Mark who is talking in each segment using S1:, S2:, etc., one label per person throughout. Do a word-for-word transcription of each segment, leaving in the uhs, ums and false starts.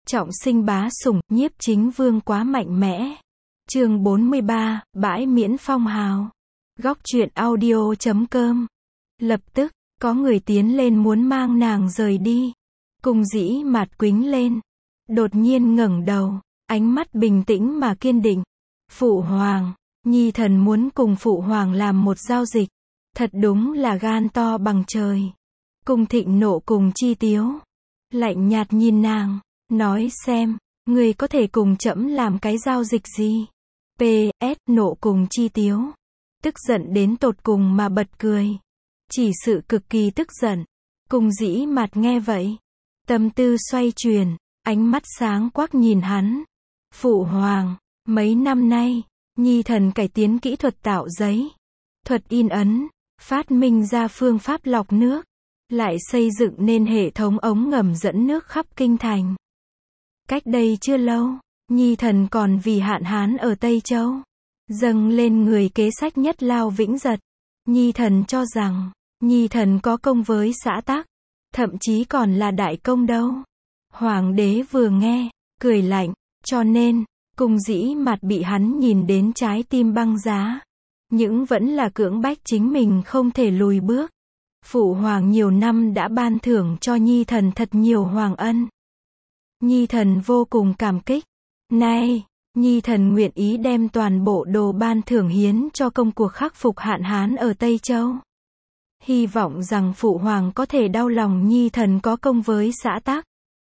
S1: Trọng sinh bá sủng, nhiếp chính vương quá mạnh mẽ. Chương bốn mươi ba, bãi miễn phong hào. Góc truyện audio chấm com. Lập tức, có người tiến lên muốn mang nàng rời đi. Cung Dĩ Mạt quĩnh lên. Đột nhiên ngẩng đầu, ánh mắt bình tĩnh mà kiên định. Phụ hoàng, nhi thần muốn cùng phụ hoàng làm một giao dịch. Thật đúng là gan to bằng trời. Cung Thịnh nộ cùng chi tiếu. Lạnh nhạt nhìn nàng, nói xem, ngươi có thể cùng trẫm làm cái giao dịch gì? pê ét nộ cùng chi tiếu. Tức giận đến tột cùng mà bật cười. Chỉ sự cực kỳ tức giận. Cung Dĩ Mạt nghe vậy. Tâm tư xoay chuyển, ánh mắt sáng quắc nhìn hắn. Phụ hoàng, mấy năm nay, nhi thần cải tiến kỹ thuật tạo giấy, thuật in ấn, phát minh ra phương pháp lọc nước, lại xây dựng nên hệ thống ống ngầm dẫn nước khắp kinh thành. Cách đây chưa lâu, nhi thần còn vì hạn hán ở Tây Châu, dâng lên người kế sách Nhất Lao Vĩnh Giật. Nhi thần cho rằng, nhi thần có công với xã tắc, thậm chí còn là đại công đâu. Hoàng đế vừa nghe, cười lạnh, cho nên, Cung Dĩ Mạt bị hắn nhìn đến trái tim băng giá. Nhưng vẫn là cưỡng bách chính mình không thể lùi bước. Phụ hoàng nhiều năm đã ban thưởng cho nhi thần thật nhiều hoàng ân. Nhi thần vô cùng cảm kích. Nay, nhi thần nguyện ý đem toàn bộ đồ ban thưởng hiến cho công cuộc khắc phục hạn hán ở Tây Châu. Hy vọng rằng phụ hoàng có thể đau lòng nhi thần có công với xã tắc.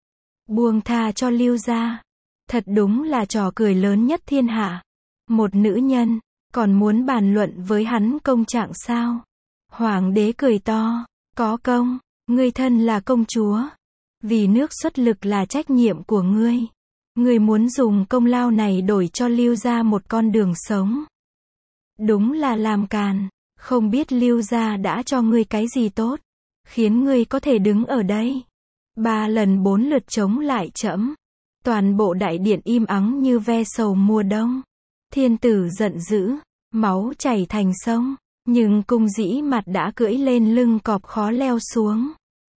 S1: Buông tha cho Lưu gia. Thật đúng là trò cười lớn nhất thiên hạ. Một nữ nhân, còn muốn bàn luận với hắn công trạng sao? Hoàng đế cười to, có công, ngươi thân là công chúa. Vì nước xuất lực là trách nhiệm của ngươi. Ngươi muốn dùng công lao này đổi cho Lưu gia một con đường sống. Đúng là làm càn, không biết Lưu gia đã cho ngươi cái gì tốt, khiến ngươi có thể đứng ở đây. Ba lần bốn lượt chống lại trẫm. Toàn bộ đại điện im ắng như ve sầu mùa đông. Thiên tử giận dữ, máu chảy thành sông. Nhưng Cung Dĩ Mạt đã cưỡi lên lưng cọp khó leo xuống.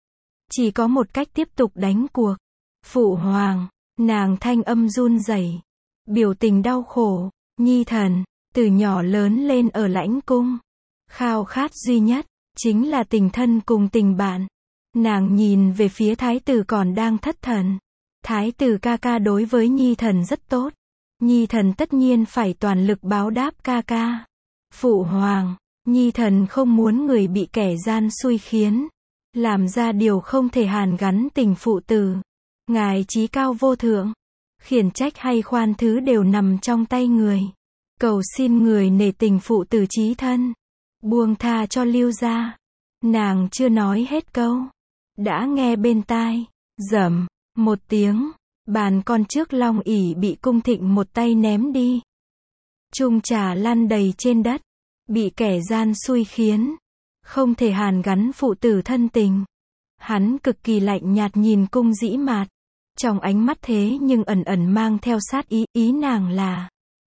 S1: Chỉ có một cách tiếp tục đánh cuộc. Phụ hoàng, nàng thanh âm run rẩy, biểu tình đau khổ. Nhi thần, từ nhỏ lớn lên ở lãnh cung. Khao khát duy nhất, chính là tình thân cùng tình bạn. Nàng nhìn về phía thái tử còn đang thất thần. Thái tử ca ca đối với nhi thần rất tốt. Nhi thần tất nhiên phải toàn lực báo đáp ca ca. Phụ hoàng, nhi thần không muốn người bị kẻ gian xui khiến, làm ra điều không thể hàn gắn tình phụ tử. Ngài trí cao vô thượng, khiển trách hay khoan thứ đều nằm trong tay người. Cầu xin người nể tình phụ tử chí thân, buông tha cho Lưu gia. Nàng chưa nói hết câu, đã nghe bên tai, rầm một tiếng, bàn con trước long ỷ bị Cung Thịnh một tay ném đi. Chung trà lăn đầy trên đất, bị kẻ gian xui khiến, không thể hàn gắn phụ tử thân tình. Hắn cực kỳ lạnh nhạt nhìn Cung Dĩ Mạt, trong ánh mắt thế nhưng ẩn ẩn mang theo sát ý, ý nàng là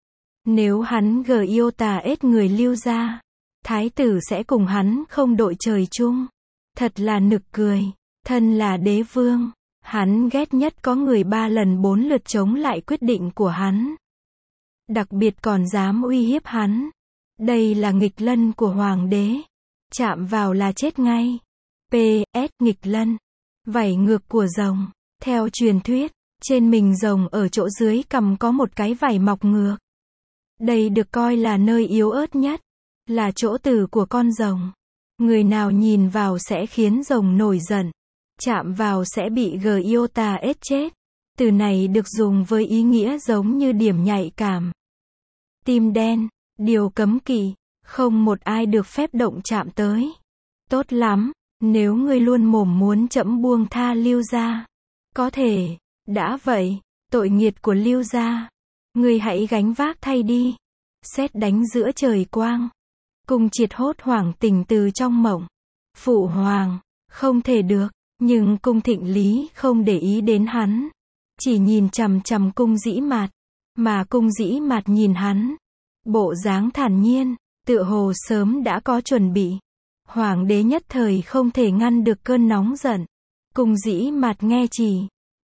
S1: nếu hắn gờ yêu tà ết người Lưu gia, thái tử sẽ cùng hắn không đội trời chung. Thật là nực cười, thân là đế vương, hắn ghét nhất có người ba lần bốn lượt chống lại quyết định của hắn. Đặc biệt còn dám uy hiếp hắn. Đây là nghịch lân của hoàng đế. Chạm vào là chết ngay. pê ét nghịch lân. Vảy ngược của rồng. Theo truyền thuyết, trên mình rồng ở chỗ dưới cằm có một cái vảy mọc ngược. Đây được coi là nơi yếu ớt nhất. Là chỗ tử của con rồng. Người nào nhìn vào sẽ khiến rồng nổi giận. Chạm vào sẽ bị gờ yêu tà ết chết. Từ này được dùng với ý nghĩa giống như điểm nhạy cảm. Tim đen, điều cấm kỵ, không một ai được phép động chạm tới. Tốt lắm, nếu ngươi luôn mồm muốn trẫm buông tha Lưu gia. Có thể, đã vậy, tội nghiệt của Lưu gia, ngươi hãy gánh vác thay đi. Sét đánh giữa trời quang. Cung Triệt hốt hoảng tỉnh từ trong mộng. Phụ hoàng, không thể được. Nhưng Cung Thịnh Lý không để ý đến hắn, chỉ nhìn chằm chằm Cung Dĩ Mạt, mà Cung Dĩ Mạt nhìn hắn, bộ dáng thản nhiên, tựa hồ sớm đã có chuẩn bị. Hoàng đế nhất thời không thể ngăn được cơn nóng giận. Cung Dĩ Mạt nghe chỉ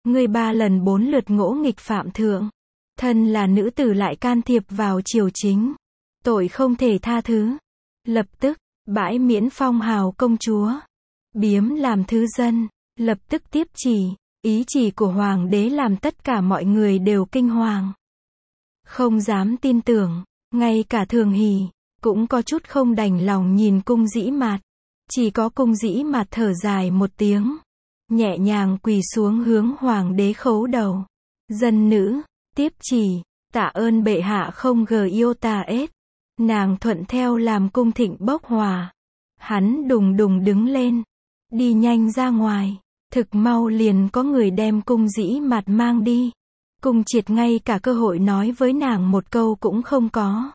S1: Ngươi ba lần bốn lượt ngỗ nghịch phạm thượng. Thân là nữ tử lại can thiệp vào triều chính. Tội không thể tha thứ. Lập tức, bãi miễn phong hào công chúa. Biếm làm thứ dân. Lập tức tiếp chỉ. Ý chỉ của hoàng đế làm tất cả mọi người đều kinh hoàng. Không dám tin tưởng. Ngay cả Thường Hỷ cũng có chút không đành lòng nhìn Cung Dĩ Mạt. Chỉ có Cung Dĩ Mạt thở dài một tiếng. Nhẹ nhàng quỳ xuống hướng hoàng đế khấu đầu. Dân nữ, tiếp chỉ, tạ ơn bệ hạ không gờ yêu ta ết. Nàng thuận theo làm cung thịnh bốc hòa. Hắn đùng đùng đứng lên. Đi nhanh ra ngoài. Thực mau liền có người đem Cung Dĩ Mạt mang đi. Cung Triệt ngay cả cơ hội nói với nàng một câu cũng không có.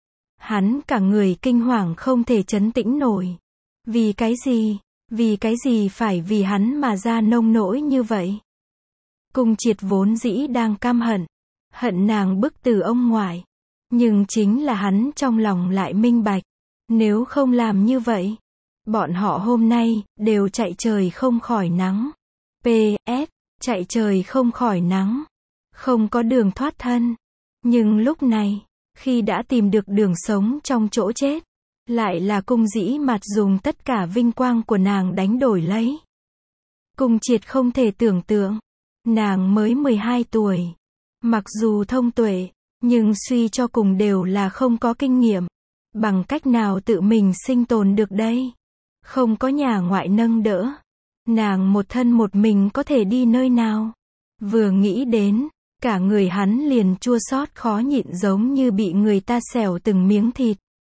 S1: Hắn cả người kinh hoàng không thể trấn tĩnh nổi. Vì cái gì? Vì cái gì phải vì hắn mà ra nông nỗi như vậy? Cung Triệt vốn dĩ đang căm hận. Hận nàng bức từ ông ngoại. Nhưng chính là hắn trong lòng lại minh bạch. Nếu không làm như vậy, bọn họ hôm nay đều chạy trời không khỏi nắng. pê ét Chạy trời không khỏi nắng. Không có đường thoát thân. Nhưng lúc này, khi đã tìm được đường sống trong chỗ chết, lại là Cung Dĩ Mạt dùng tất cả vinh quang của nàng đánh đổi lấy. Cung Triệt không thể tưởng tượng. Nàng mới mười hai tuổi. Mặc dù thông tuệ, nhưng suy cho cùng đều là không có kinh nghiệm. Bằng cách nào tự mình sinh tồn được đây? Không có nhà ngoại nâng đỡ. Nàng một thân một mình có thể đi nơi nào? Vừa nghĩ đến, cả người hắn liền chua xót khó nhịn giống như bị người ta xẻo từng miếng thịt.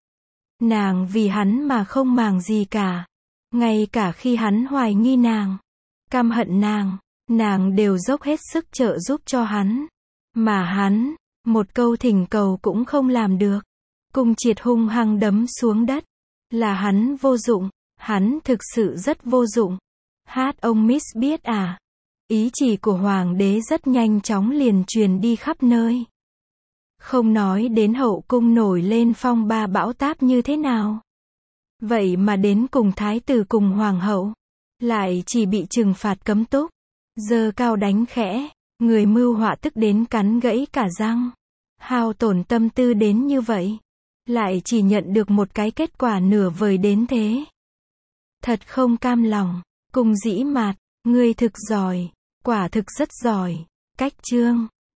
S1: Nàng vì hắn mà không màng gì cả. Ngay cả khi hắn hoài nghi nàng, căm hận nàng, nàng đều dốc hết sức trợ giúp cho hắn. Mà hắn, một câu thỉnh cầu cũng không làm được. Cung Triệt hung hăng đấm xuống đất. Là hắn vô dụng, hắn thực sự rất vô dụng. Hát ông Miss biết à? Ý chỉ của hoàng đế rất nhanh chóng liền truyền đi khắp nơi. Không nói đến hậu cung nổi lên phong ba bão táp như thế nào. Vậy mà đến cùng thái tử cùng hoàng hậu, lại chỉ bị trừng phạt cấm túc. Giơ cao đánh khẽ, người mưu họa tức đến cắn gãy cả răng. Hao tổn tâm tư đến như vậy, lại chỉ nhận được một cái kết quả nửa vời đến thế. Thật không cam lòng. Cung Dĩ Mạt, ngươi thực giỏi, quả thực rất giỏi. Cách chương